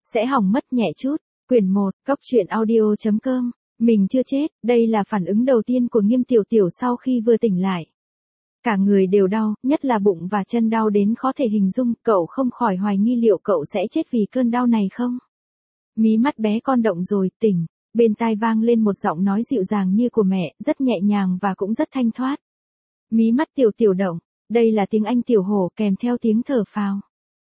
sẽ hỏng mất nhẹ chút. Quyển 1, Cốc truyện audio.com. Mình chưa chết, đây là phản ứng đầu tiên của Nghiêm Tiểu Tiểu sau khi vừa tỉnh lại. Cả người đều đau, nhất là bụng và chân đau đến khó thể hình dung, cậu không khỏi hoài nghi liệu cậu sẽ chết vì cơn đau này không. Mí mắt bé con động rồi, tỉnh. Bên tai vang lên một giọng nói dịu dàng như của mẹ, rất nhẹ nhàng và cũng rất thanh thoát. Mí mắt Tiểu Tiểu động, đây là tiếng Anh Tiểu Hổ kèm theo tiếng thở phào.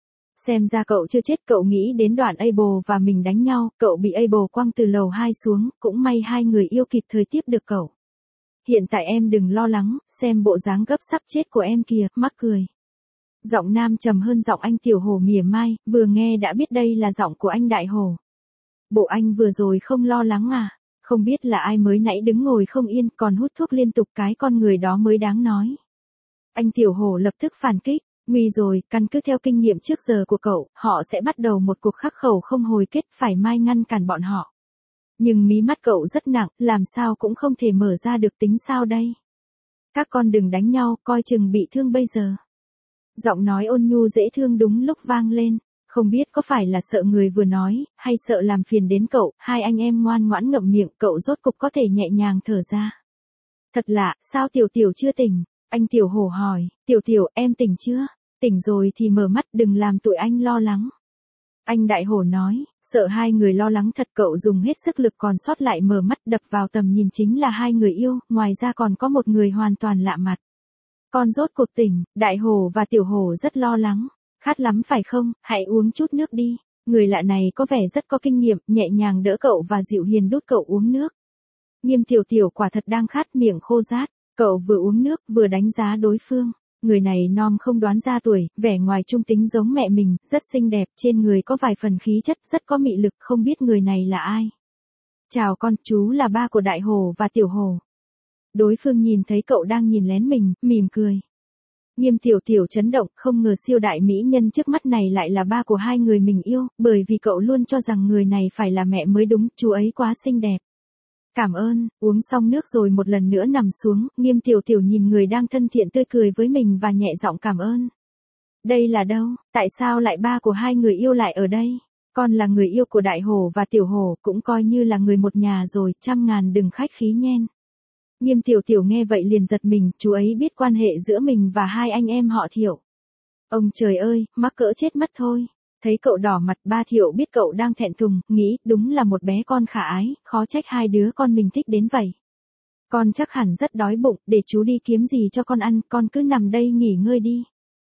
Xem ra cậu chưa chết, cậu nghĩ đến đoạn Abel và mình đánh nhau, cậu bị Abel quăng từ lầu 2 xuống, cũng may hai người yêu kịp thời tiếp được cậu. Hiện tại em đừng lo lắng, xem bộ dáng gấp sắp chết của em kìa, mắc cười. Giọng nam trầm hơn giọng anh Tiểu Hổ mỉa mai, vừa nghe đã biết đây là giọng của anh Đại Hổ. Bộ anh vừa rồi không lo lắng à? Không biết là ai mới nãy đứng ngồi không yên còn hút thuốc liên tục, cái con người đó mới đáng nói. Anh Tiểu Hổ lập tức phản kích, nguy rồi, căn cứ theo kinh nghiệm trước giờ của cậu, họ sẽ bắt đầu một cuộc khắc khẩu không hồi kết, phải mai ngăn cản bọn họ. Nhưng mí mắt cậu rất nặng, làm sao cũng không thể mở ra được, tính sao đây? Các con đừng đánh nhau, coi chừng bị thương bây giờ. Giọng nói ôn nhu dễ thương đúng lúc vang lên, không biết có phải là sợ người vừa nói, hay sợ làm phiền đến cậu, hai anh em ngoan ngoãn ngậm miệng, cậu rốt cục có thể nhẹ nhàng thở ra. Thật lạ, sao Tiểu Tiểu chưa tỉnh? Anh Tiểu Hổ hỏi, Tiểu Tiểu, em tỉnh chưa? Tỉnh rồi thì mở mắt, đừng làm tụi anh lo lắng. Anh Đại Hổ nói, sợ hai người lo lắng thật, cậu dùng hết sức lực còn sót lại mở mắt, đập vào tầm nhìn chính là hai người yêu, ngoài ra còn có một người hoàn toàn lạ mặt. Con rốt cuộc tỉnh, Đại Hổ và Tiểu Hổ rất lo lắng. Khát lắm phải không, hãy uống chút nước đi. Người lạ này có vẻ rất có kinh nghiệm, nhẹ nhàng đỡ cậu và dịu hiền đút cậu uống nước. Nghiêm Tiểu Tiểu quả thật đang khát, miệng khô rát, cậu vừa uống nước vừa đánh giá đối phương. Người này non không đoán ra tuổi, vẻ ngoài trung tính giống mẹ mình, rất xinh đẹp, trên người có vài phần khí chất, rất có mị lực, không biết người này là ai. Chào con, chú là ba của Đại Hổ và Tiểu Hổ. Đối phương nhìn thấy cậu đang nhìn lén mình, mỉm cười. Nghiêm Tiểu Tiểu chấn động, không ngờ siêu đại mỹ nhân trước mắt này lại là ba của hai người mình yêu, bởi vì cậu luôn cho rằng người này phải là mẹ mới đúng, chú ấy quá xinh đẹp. Cảm ơn, uống xong nước rồi một lần nữa nằm xuống, Nghiêm Tiểu Tiểu nhìn người đang thân thiện tươi cười với mình và nhẹ giọng cảm ơn. Đây là đâu, tại sao lại ba của hai người yêu lại ở đây? Con là người yêu của Đại Hổ và Tiểu Hổ, cũng coi như là người một nhà rồi, 100.000 đừng khách khí nhen. Nghiêm Tiểu Tiểu nghe vậy liền giật mình, chú ấy biết quan hệ giữa mình và hai anh em họ Thiệu. Ông trời ơi, mắc cỡ chết mất thôi. Thấy cậu đỏ mặt, ba Thiệu biết cậu đang thẹn thùng, nghĩ đúng là một bé con khả ái, khó trách hai đứa con mình thích đến vậy. Con chắc hẳn rất đói bụng, để chú đi kiếm gì cho con ăn, con cứ nằm đây nghỉ ngơi đi.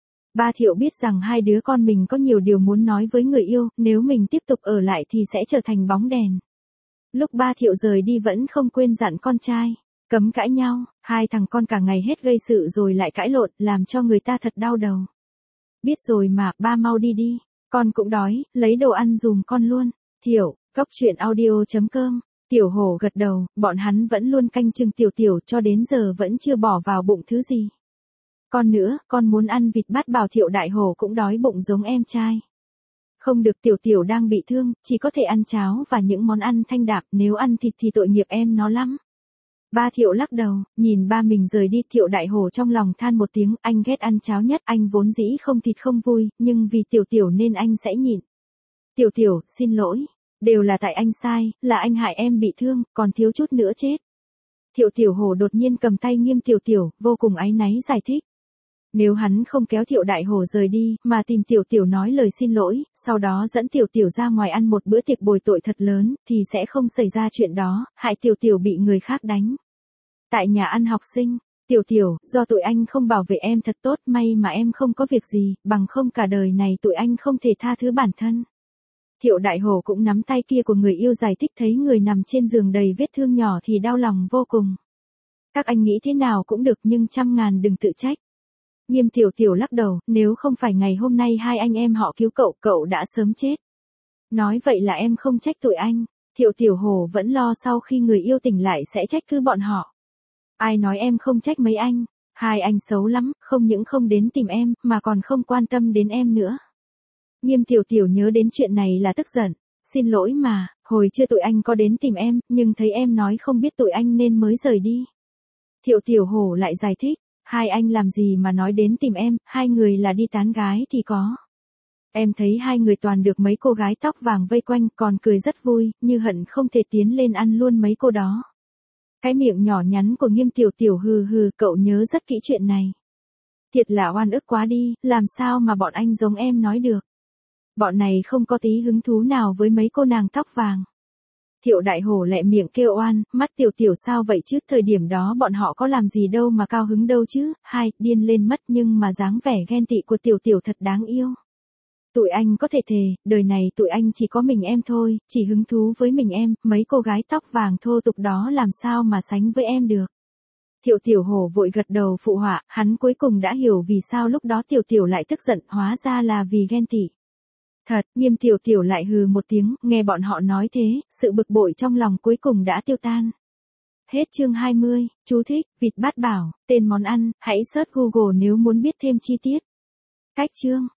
Ba Thiệu biết rằng hai đứa con mình có nhiều điều muốn nói với người yêu, nếu mình tiếp tục ở lại thì sẽ trở thành bóng đèn. Lúc ba Thiệu rời đi vẫn không quên dặn con trai. Cấm cãi nhau, hai thằng con cả ngày hết gây sự rồi lại cãi lộn, làm cho người ta thật đau đầu. Biết rồi mà, ba mau đi đi, con cũng đói, lấy đồ ăn dùm con luôn. Thiệu, Cốc truyện audio.com. Tiểu Hổ gật đầu, bọn hắn vẫn luôn canh chừng Tiểu Tiểu cho đến giờ vẫn chưa bỏ vào bụng thứ gì. Con nữa, con muốn ăn vịt bát, bảo Thiệu Đại Hổ cũng đói bụng giống em trai. Không được, Tiểu Tiểu đang bị thương, chỉ có thể ăn cháo và những món ăn thanh đạm, nếu ăn thịt thì tội nghiệp em nó lắm. Ba Thiệu lắc đầu, nhìn ba mình rời đi, Thiệu Đại Hổ trong lòng than một tiếng, anh ghét ăn cháo nhất, anh vốn dĩ không thịt không vui, nhưng vì Tiểu Tiểu nên anh sẽ nhịn. Tiểu Tiểu, xin lỗi, đều là tại anh sai, là anh hại em bị thương, còn thiếu chút nữa chết. Thiệu Tiểu Hổ đột nhiên cầm tay Nghiêm Tiểu Tiểu, vô cùng áy náy giải thích. Nếu hắn không kéo Thiệu Đại Hổ rời đi, mà tìm Tiểu Tiểu nói lời xin lỗi, sau đó dẫn Tiểu Tiểu ra ngoài ăn một bữa tiệc bồi tội thật lớn, thì sẽ không xảy ra chuyện đó, hại Tiểu Tiểu bị người khác đánh. Tại nhà ăn học sinh, Tiểu Tiểu, do tụi anh không bảo vệ em thật tốt, may mà em không có việc gì, bằng không cả đời này tụi anh không thể tha thứ bản thân. Thiệu Đại Hổ cũng nắm tay kia của người yêu giải thích, thấy người nằm trên giường đầy vết thương nhỏ thì đau lòng vô cùng. Các anh nghĩ thế nào cũng được, nhưng 100.000 đừng tự trách. Nghiêm Tiểu Tiểu lắc đầu, nếu không phải ngày hôm nay hai anh em họ cứu cậu, cậu đã sớm chết. Nói vậy là em không trách tụi anh. Thiệu Tiểu Hổ vẫn lo sau khi người yêu tỉnh lại sẽ trách cứ bọn họ. Ai nói em không trách mấy anh, hai anh xấu lắm, không những không đến tìm em, mà còn không quan tâm đến em nữa. Nghiêm Tiểu Tiểu nhớ đến chuyện này là tức giận, xin lỗi mà, hồi chưa tụi anh có đến tìm em, nhưng thấy em nói không biết tụi anh nên mới rời đi. Thiệu Tiểu Hổ lại giải thích, hai anh làm gì mà nói đến tìm em, hai người là đi tán gái thì có. Em thấy hai người toàn được mấy cô gái tóc vàng vây quanh còn cười rất vui, như hận không thể tiến lên ăn luôn mấy cô đó. Cái miệng nhỏ nhắn của Nghiêm Tiểu Tiểu hừ hừ, cậu nhớ rất kỹ chuyện này. Thiệt là oan ức quá đi, làm sao mà bọn anh giống em nói được. Bọn này không có tí hứng thú nào với mấy cô nàng tóc vàng. Thiệu Đại Hổ lẹ miệng kêu oan, mắt Tiểu Tiểu sao vậy chứ, thời điểm đó bọn họ có làm gì đâu mà cao hứng đâu chứ, điên lên mất, nhưng mà dáng vẻ ghen tị của Tiểu Tiểu thật đáng yêu. Tụi anh có thể thề, đời này tụi anh chỉ có mình em thôi, chỉ hứng thú với mình em, mấy cô gái tóc vàng thô tục đó làm sao mà sánh với em được. Thiệu Tiểu Hổ vội gật đầu phụ họa, hắn cuối cùng đã hiểu vì sao lúc đó Tiểu Tiểu lại tức giận, hóa ra là vì ghen tị. Thật, Nghiêm Tiểu Tiểu lại hừ một tiếng, nghe bọn họ nói thế, sự bực bội trong lòng cuối cùng đã tiêu tan. Hết chương 20, chú thích, vịt bát bảo, tên món ăn, hãy search Google nếu muốn biết thêm chi tiết. Cách chương